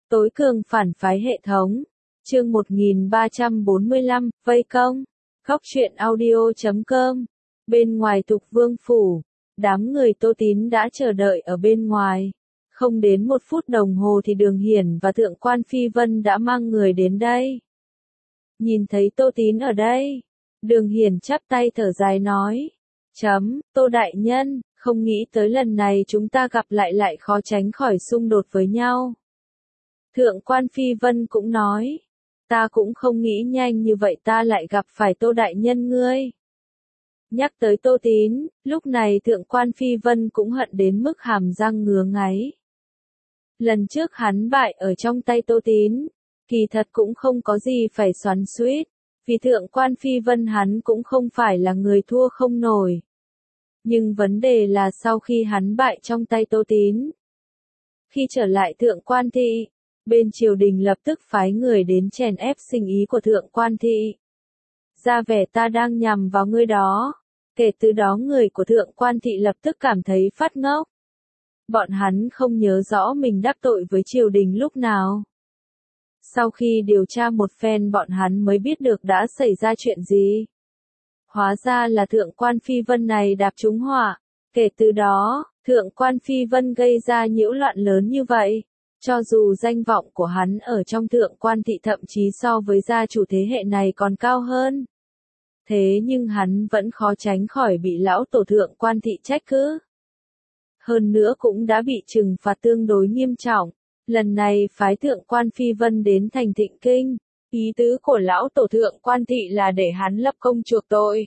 Tối cường phản phái hệ thống. Chương 1345, vây công. Góc truyện audio.com. Bên ngoài Thục Vương phủ, đám người Tô Tín đã chờ đợi ở bên ngoài. Không đến 1 phút đồng hồ thì Đường Hiển và Thượng quan Phi Vân đã mang người đến đây. Nhìn thấy Tô Tín ở đây, Đường Hiển chắp tay thở dài nói. Tô đại nhân, không nghĩ tới lần này chúng ta gặp lại khó tránh khỏi xung đột với nhau. Thượng quan Phi Vân cũng nói. Ta cũng không nghĩ nhanh như vậy ta lại gặp phải Tô đại nhân ngươi. Nhắc tới Tô Tín, lúc này Thượng quan Phi Vân cũng hận đến mức hàm răng ngứa ngáy. Lần trước hắn bại ở trong tay Tô Tín, kỳ thật cũng không có gì phải xoắn xuýt, vì Thượng quan Phi Vân hắn cũng không phải là người thua không nổi. Nhưng vấn đề là sau khi hắn bại trong tay Tô Tín, khi trở lại Thượng quan thị, bên triều đình lập tức phái người đến chèn ép sinh ý của Thượng quan thị. Ra vẻ ta đang nhằm vào ngươi đó. Kể từ đó người của Thượng quan thị lập tức cảm thấy phát ngốc. Bọn hắn không nhớ rõ mình đắc tội với triều đình lúc nào. Sau khi điều tra một phen bọn hắn mới biết được đã xảy ra chuyện gì. Hóa ra là Thượng quan Phi Vân này đạp trúng họa. Kể từ đó, Thượng quan Phi Vân gây ra nhiễu loạn lớn như vậy. Cho dù danh vọng của hắn ở trong Thượng quan thị thậm chí so với gia chủ thế hệ này còn cao hơn. Thế nhưng hắn vẫn khó tránh khỏi bị lão tổ Thượng quan thị trách cứ. Hơn nữa cũng đã bị trừng phạt tương đối nghiêm trọng. Lần này phái Thượng quan Phi Vân đến thành Thịnh Kinh. Ý tứ của lão tổ Thượng quan thị là để hắn lập công chuộc tội.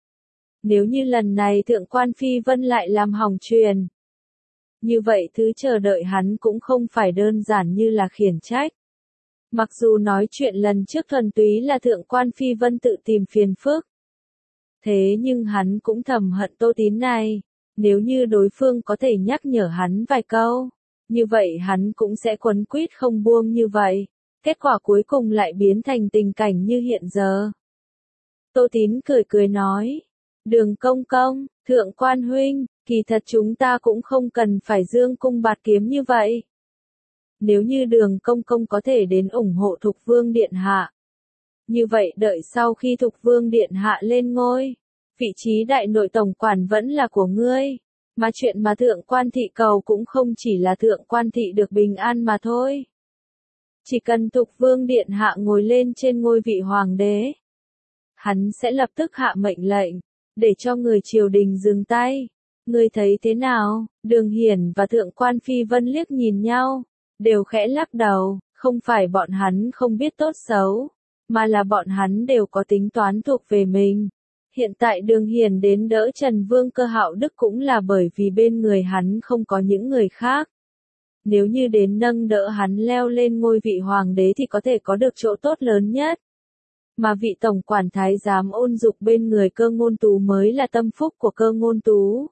Nếu như lần này Thượng quan Phi Vân lại làm hỏng truyền, như vậy thứ chờ đợi hắn cũng không phải đơn giản như là khiển trách. Mặc dù nói chuyện lần trước thuần túy là Thượng quan Phi Vân tự tìm phiền phức. Thế nhưng hắn cũng thầm hận Tô Tín này. Nếu như đối phương có thể nhắc nhở hắn vài câu, như vậy hắn cũng sẽ quấn quýt không buông như vậy. Kết quả cuối cùng lại biến thành tình cảnh như hiện giờ. Tô Tín cười nói. Đường công công, Thượng quan huynh, kỳ thật chúng ta cũng không cần phải dương cung bạt kiếm như vậy. Nếu như Đường công công có thể đến ủng hộ Thục Vương Điện Hạ. Như vậy đợi sau khi Thục Vương Điện Hạ lên ngôi, vị trí đại nội tổng quản vẫn là của ngươi. Mà chuyện mà Thượng quan thị cầu cũng không chỉ là Thượng quan thị được bình an mà thôi. Chỉ cần Thục Vương Điện Hạ ngồi lên trên ngôi vị hoàng đế, hắn sẽ lập tức hạ mệnh lệnh, để cho người triều đình dừng tay. Ngươi thấy thế nào? Đường Hiển và Thượng quan Phi Vân liếc nhìn nhau, đều khẽ lắc đầu, không phải bọn hắn không biết tốt xấu, mà là bọn hắn đều có tính toán thuộc về mình. Hiện tại Đường Hiển đến đỡ Trần Vương Cơ Hạo Đức cũng là bởi vì bên người hắn không có những người khác. Nếu như đến nâng đỡ hắn leo lên ngôi vị hoàng đế thì có thể có được chỗ tốt lớn nhất. Mà vị tổng quản thái giám Ôn Dục bên người Cơ Ngôn Tú mới là tâm phúc của Cơ Ngôn Tú.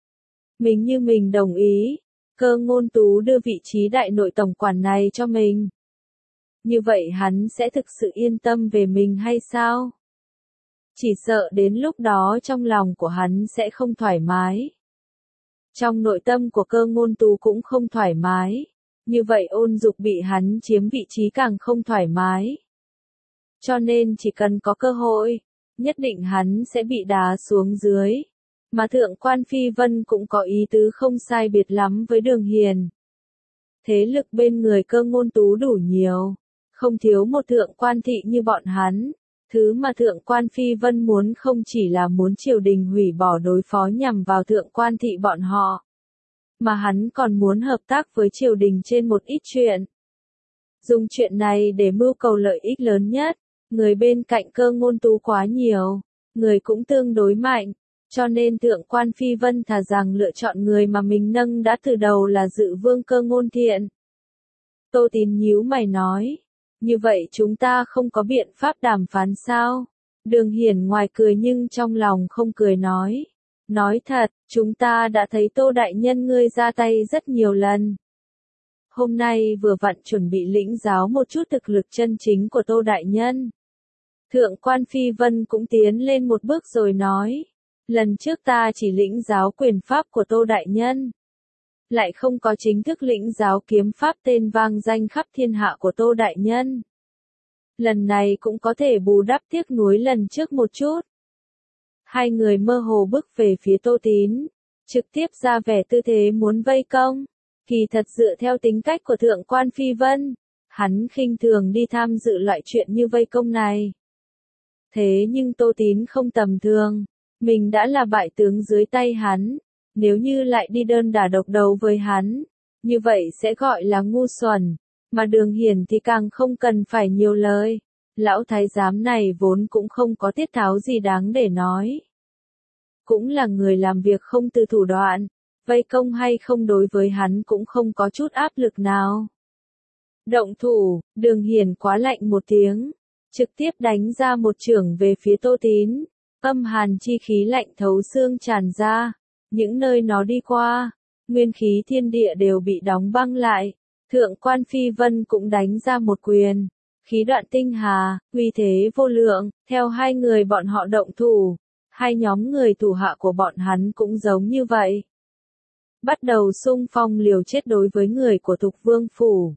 Mình đồng ý, Cơ Ngôn Tú đưa vị trí đại nội tổng quản này cho mình. Như vậy hắn sẽ thực sự yên tâm về mình hay sao? Chỉ sợ đến lúc đó trong lòng của hắn sẽ không thoải mái. Trong nội tâm của Cơ Ngôn Tú cũng không thoải mái. Như vậy Ôn Dục bị hắn chiếm vị trí càng không thoải mái. Cho nên chỉ cần có cơ hội, nhất định hắn sẽ bị đá xuống dưới. Mà Thượng quan Phi Vân cũng có ý tứ không sai biệt lắm với Đường Hiền. Thế lực bên người Cơ Ngôn Tú đủ nhiều, không thiếu một Thượng quan thị như bọn hắn. Thứ mà Thượng quan Phi Vân muốn không chỉ là muốn triều đình hủy bỏ đối phó nhằm vào Thượng quan thị bọn họ, mà hắn còn muốn hợp tác với triều đình trên một ít chuyện. Dùng chuyện này để mưu cầu lợi ích lớn nhất. Người bên cạnh Cơ Ngôn Tú quá nhiều, người cũng tương đối mạnh, cho nên Thượng quan Phi Vân thà rằng lựa chọn người mà mình nâng đã từ đầu là Dự Vương Cơ Ngôn Thiện. Tô Tín nhíu mày nói. Như vậy chúng ta không có biện pháp đàm phán sao? Đường Hiển ngoài cười nhưng trong lòng không cười nói. Nói thật, chúng ta đã thấy Tô đại nhân ngươi ra tay rất nhiều lần. Hôm nay vừa vặn chuẩn bị lĩnh giáo một chút thực lực chân chính của Tô đại nhân. Thượng quan Phi Vân cũng tiến lên một bước rồi nói. Lần trước ta chỉ lĩnh giáo quyền pháp của Tô đại nhân. lại không có chính thức lĩnh giáo kiếm pháp tên vang danh khắp thiên hạ của Tô Đại Nhân. Lần này cũng có thể bù đắp tiếc nuối lần trước một chút. Hai người mơ hồ bước về phía Tô Tín, trực tiếp ra vẻ tư thế muốn vây công. Kỳ thật dựa theo tính cách của Thượng quan Phi Vân, hắn khinh thường đi tham dự loại chuyện như vây công này. Thế nhưng Tô Tín không tầm thường, mình đã là bại tướng dưới tay hắn, nếu như lại đi đơn đả độc đấu với hắn, như vậy sẽ gọi là ngu xuẩn, mà Đường Hiển thì càng không cần phải nhiều lời. Lão thái giám này vốn cũng không có tiết tháo gì đáng để nói. Cũng là người làm việc không từ thủ đoạn, vây công hay không đối với hắn cũng không có chút áp lực nào. Động thủ, Đường Hiển quá lạnh một tiếng, trực tiếp đánh ra một chưởng về phía Tô Tín, âm hàn chi khí lạnh thấu xương tràn ra, những nơi nó đi qua, nguyên khí thiên địa đều bị đóng băng lại. Thượng quan Phi Vân cũng đánh ra một quyền, khí đoạn tinh hà, uy thế vô lượng, theo hai người bọn họ động thủ, hai nhóm người thủ hạ của bọn hắn cũng giống như vậy. Bắt đầu xung phong liều chết đối với người của Thục Vương Phủ.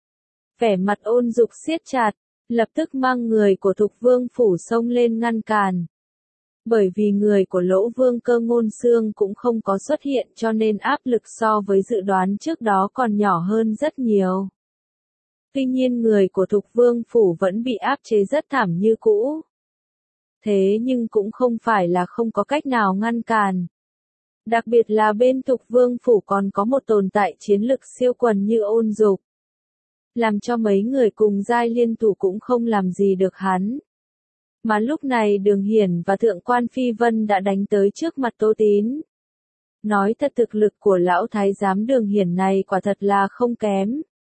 Vẻ mặt ôn dục siết chặt, lập tức mang người của Thục Vương Phủ xông lên ngăn cản. Bởi vì người của Lỗ Vương Cơ Ngôn Xương cũng không có xuất hiện cho nên áp lực so với dự đoán trước đó còn nhỏ hơn rất nhiều. Tuy nhiên người của Thục Vương Phủ vẫn bị áp chế rất thảm như cũ. Thế nhưng cũng không phải là không có cách nào ngăn cản. Đặc biệt là bên Thục Vương Phủ còn có một tồn tại chiến lực siêu quần như Ôn Dục. Làm cho mấy người cùng giai liên thủ cũng không làm gì được hắn. Mà lúc này Đường Hiển và Thượng quan Phi Vân đã đánh tới trước mặt Tô Tín. Nói thật thực lực của lão thái giám Đường Hiển này quả thật là không kém.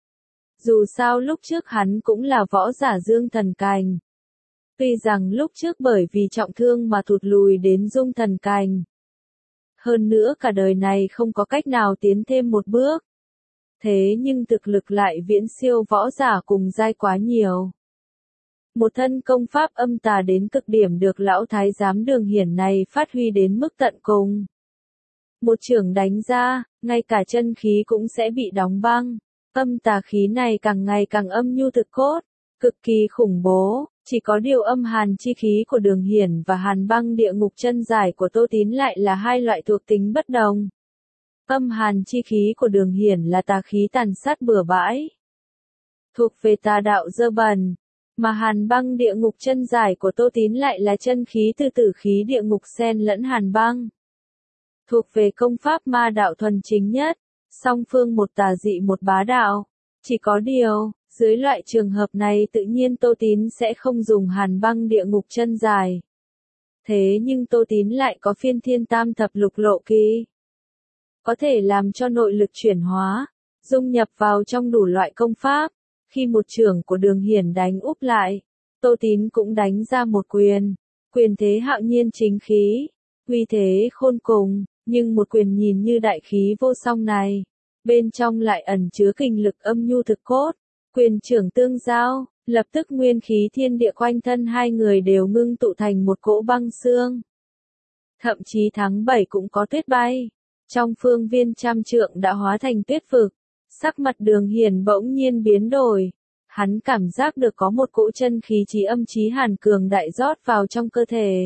Dù sao lúc trước hắn cũng là võ giả dương thần cành. Tuy rằng lúc trước bởi vì trọng thương mà thụt lùi đến dung thần cành. Hơn nữa cả đời này không có cách nào tiến thêm một bước. Thế nhưng thực lực lại viễn siêu võ giả cùng giai quá nhiều. Một thân công pháp âm tà đến cực điểm được lão thái giám Đường Hiển này phát huy đến mức tận cùng. Một chưởng đánh ra, ngay cả chân khí cũng sẽ bị đóng băng. Âm tà khí này càng ngày càng âm nhu thực cốt, cực kỳ khủng bố, chỉ có điều âm hàn chi khí của Đường Hiển và hàn băng địa ngục chân dài của Tô Tín lại là hai loại thuộc tính bất đồng. Âm hàn chi khí của Đường Hiển là tà khí tàn sát bừa bãi, thuộc về tà đạo dơ bẩn, mà hàn băng địa ngục chân dài của Tô Tín lại là chân khí từ tử khí địa ngục xen lẫn hàn băng, thuộc về công pháp ma đạo thuần chính nhất. Song phương một tà dị một bá đạo. Chỉ có điều, dưới loại trường hợp này tự nhiên Tô Tín sẽ không dùng hàn băng địa ngục chân dài. Thế nhưng Tô Tín lại có phiên thiên tam thập lục lộ kỳ. Có thể làm cho nội lực chuyển hóa, dung nhập vào trong đủ loại công pháp. Khi một chưởng của Đường Hiển đánh úp lại, Tô Tín cũng đánh ra một quyền. Quyền thế hạo nhiên chính khí, uy thế khôn cùng. Nhưng một quyền nhìn như đại khí vô song này, bên trong lại ẩn chứa kình lực âm nhu thực cốt, quyền trưởng tương giao, lập tức nguyên khí thiên địa quanh thân hai người đều ngưng tụ thành một cỗ băng xương. Thậm chí tháng 7 cũng có tuyết bay, trong phương viên trăm trượng đã hóa thành tuyết vực, sắc mặt Đường Hiển bỗng nhiên biến đổi, hắn cảm giác được có một cỗ chân khí chí âm chí hàn cường đại rót vào trong cơ thể.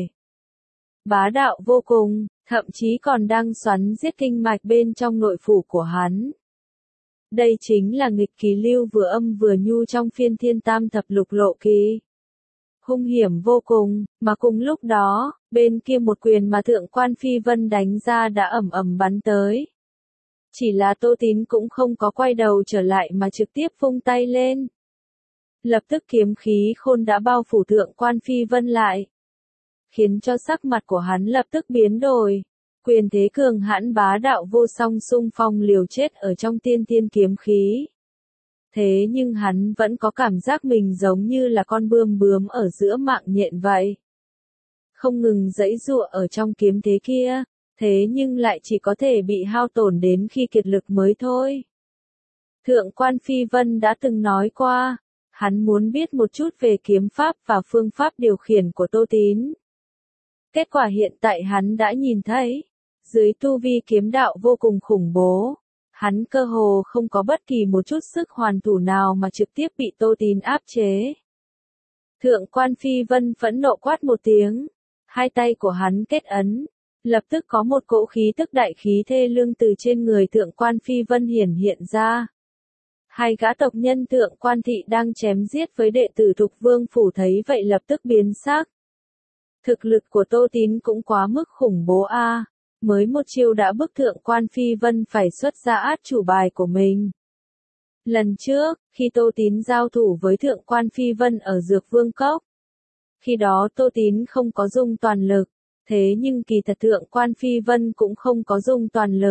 Bá đạo vô cùng, thậm chí còn đang xoắn giết kinh mạch bên trong nội phủ của hắn. Đây chính là nghịch kỳ lưu vừa âm vừa nhu trong phiên thiên tam thập lục lộ kỳ. Hung hiểm vô cùng, mà cùng lúc đó, bên kia một quyền mà Thượng quan Phi Vân đánh ra đã ầm ầm bắn tới. Chỉ là Tô Tín cũng không có quay đầu trở lại mà trực tiếp vung tay lên. Lập tức kiếm khí khôn đã bao phủ Thượng quan Phi Vân lại, khiến cho sắc mặt của hắn lập tức biến đổi. Quyền thế cường hãn bá đạo vô song xung phong liều chết ở trong tiên thiên kiếm khí. Thế nhưng hắn vẫn có cảm giác mình giống như là con bướm ở giữa mạng nhện vậy. Không ngừng giãy giụa ở trong kiếm thế kia, thế nhưng lại chỉ có thể bị hao tổn đến khi kiệt lực mới thôi. Thượng quan Phi Vân đã từng nói qua, hắn muốn biết một chút về kiếm pháp và phương pháp điều khiển của Tô Tín. Kết quả hiện tại hắn đã nhìn thấy, dưới tu vi kiếm đạo vô cùng khủng bố, Hắn cơ hồ không có bất kỳ một chút sức hoàn thủ nào mà trực tiếp bị Tô Tín áp chế. Thượng quan Phi Vân phẫn nộ quát một tiếng, hai tay của hắn kết ấn, lập tức có một cỗ khí tức đại khí thê lương từ trên người thượng quan Phi Vân hiển hiện ra. Hai gã tộc nhân thượng quan thị đang chém giết với đệ tử Thục Vương phủ thấy vậy lập tức biến sắc. Thực lực của Tô Tín cũng quá mức khủng bố a, mới một chiêu đã bức thượng quan Phi Vân phải xuất ra át chủ bài của mình. Lần trước, khi Tô Tín giao thủ với thượng quan Phi Vân ở Dược Vương Cốc, khi đó Tô Tín không có dùng toàn lực, thế nhưng kỳ thật thượng quan Phi Vân cũng không có dùng toàn lực.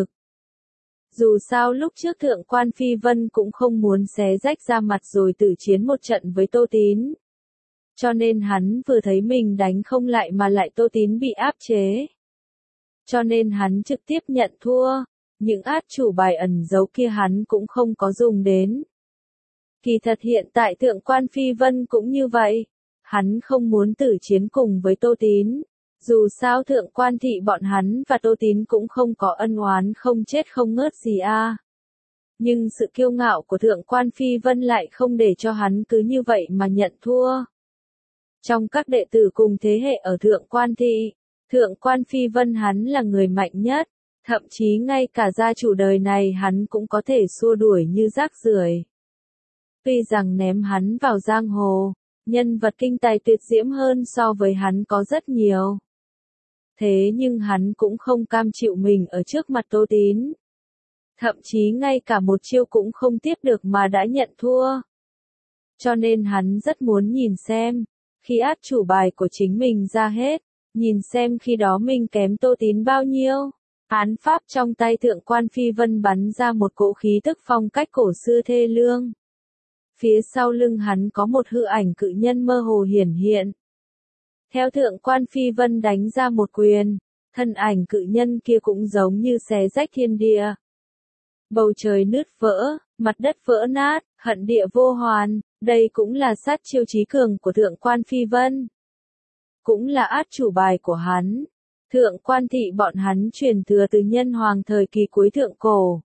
Dù sao lúc trước thượng quan Phi Vân cũng không muốn xé rách ra mặt rồi tử chiến một trận với Tô Tín. Cho nên hắn vừa thấy mình đánh không lại mà lại Tô Tín bị áp chế. Cho nên hắn trực tiếp nhận thua, những át chủ bài ẩn giấu kia hắn cũng không có dùng đến. Kỳ thật hiện tại thượng quan Phi Vân cũng như vậy, hắn không muốn tử chiến cùng với Tô Tín. Dù sao thượng quan thị bọn hắn và Tô Tín cũng không có ân oán không chết không ngớt gì a. Nhưng sự kiêu ngạo của thượng quan Phi Vân lại không để cho hắn cứ như vậy mà nhận thua. Trong các đệ tử cùng thế hệ ở thượng quan thị, thượng quan Phi Vân hắn là người mạnh nhất, thậm chí ngay cả gia chủ đời này hắn cũng có thể xua đuổi như rác rưởi. Tuy rằng ném hắn vào giang hồ, nhân vật kinh tài tuyệt diễm hơn so với hắn có rất nhiều. Thế nhưng hắn cũng không cam chịu mình ở trước mặt Tô Tín. Thậm chí ngay cả một chiêu cũng không tiếp được mà đã nhận thua. Cho nên hắn rất muốn nhìn xem, khi át chủ bài của chính mình ra hết, nhìn xem khi đó mình kém Tô Tín bao nhiêu. Án pháp trong tay thượng quan Phi Vân bắn ra một cỗ khí tức phong cách cổ xưa thê lương. Phía sau lưng hắn có một hư ảnh cự nhân mơ hồ hiển hiện. Theo thượng quan Phi Vân đánh ra một quyền, thân ảnh cự nhân kia cũng giống như xé rách thiên địa. Bầu trời nứt vỡ, mặt đất vỡ nát, hận địa vô hoàn, đây cũng là sát chiêu chí cường của thượng quan Phi Vân. Cũng là át chủ bài của hắn. Thượng quan thị bọn hắn truyền thừa từ nhân hoàng thời kỳ cuối thượng cổ.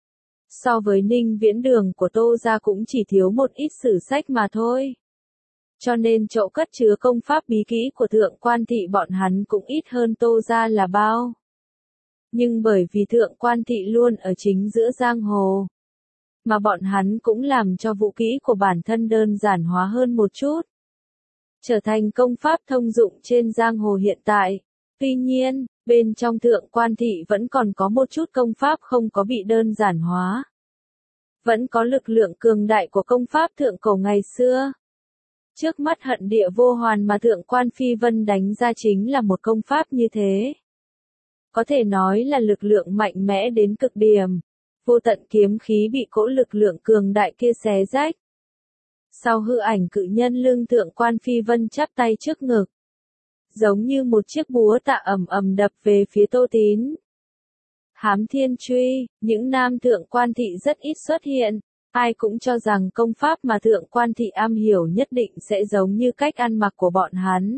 So với Ninh Viễn Đường của Tô gia cũng chỉ thiếu một ít sử sách mà thôi. Cho nên chỗ cất chứa công pháp bí kỹ của thượng quan thị bọn hắn cũng ít hơn Tô gia là bao. Nhưng bởi vì thượng quan thị luôn ở chính giữa giang hồ, mà bọn hắn cũng làm cho vũ kỹ của bản thân đơn giản hóa hơn một chút. Trở thành công pháp thông dụng trên giang hồ hiện tại. Tuy nhiên, bên trong thượng quan thị vẫn còn có một chút công pháp không có bị đơn giản hóa. Vẫn có lực lượng cường đại của công pháp thượng cổ ngày xưa. Trước mắt hận địa vô hoàn mà thượng quan Phi Vân đánh ra chính là một công pháp như thế. Có thể nói là lực lượng mạnh mẽ đến cực điểm. Vô tận kiếm khí bị cỗ lực lượng cường đại kia xé rách. Sau hư ảnh cự nhân lưng thượng quan Phi Vân chắp tay trước ngực. Giống như một chiếc búa tạ ầm ầm đập về phía Tô Tín. Hám thiên truy, những nam thượng quan thị rất ít xuất hiện, ai cũng cho rằng công pháp mà thượng quan thị am hiểu nhất định sẽ giống như cách ăn mặc của bọn hắn.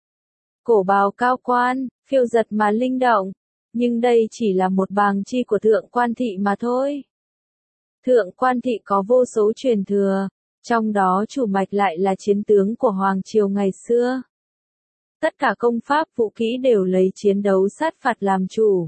Cổ bào cao quan, phiêu giật mà linh động, nhưng đây chỉ là một bàng chi của thượng quan thị mà thôi. Thượng quan thị có vô số truyền thừa, trong đó chủ mạch lại là chiến tướng của Hoàng Triều ngày xưa. Tất cả công pháp vũ kỹ đều lấy chiến đấu sát phạt làm chủ.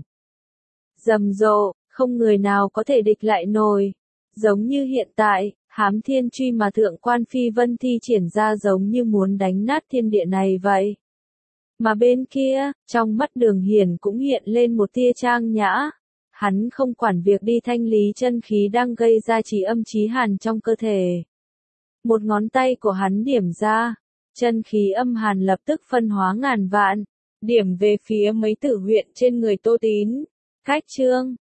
Rầm rộ, không người nào có thể địch lại nổi. Giống như hiện tại, hám thiên truy mà thượng quan Phi Vân thi triển ra giống như muốn đánh nát thiên địa này vậy. Mà bên kia, trong mắt Đường Hiển cũng hiện lên một tia trang nhã. Hắn không quản việc đi thanh lý chân khí đang gây ra chí âm chí hàn trong cơ thể. Một ngón tay của hắn điểm ra, chân khí âm hàn lập tức phân hóa ngàn vạn, điểm về phía mấy tử huyệt trên người Tô Tín. Cách chương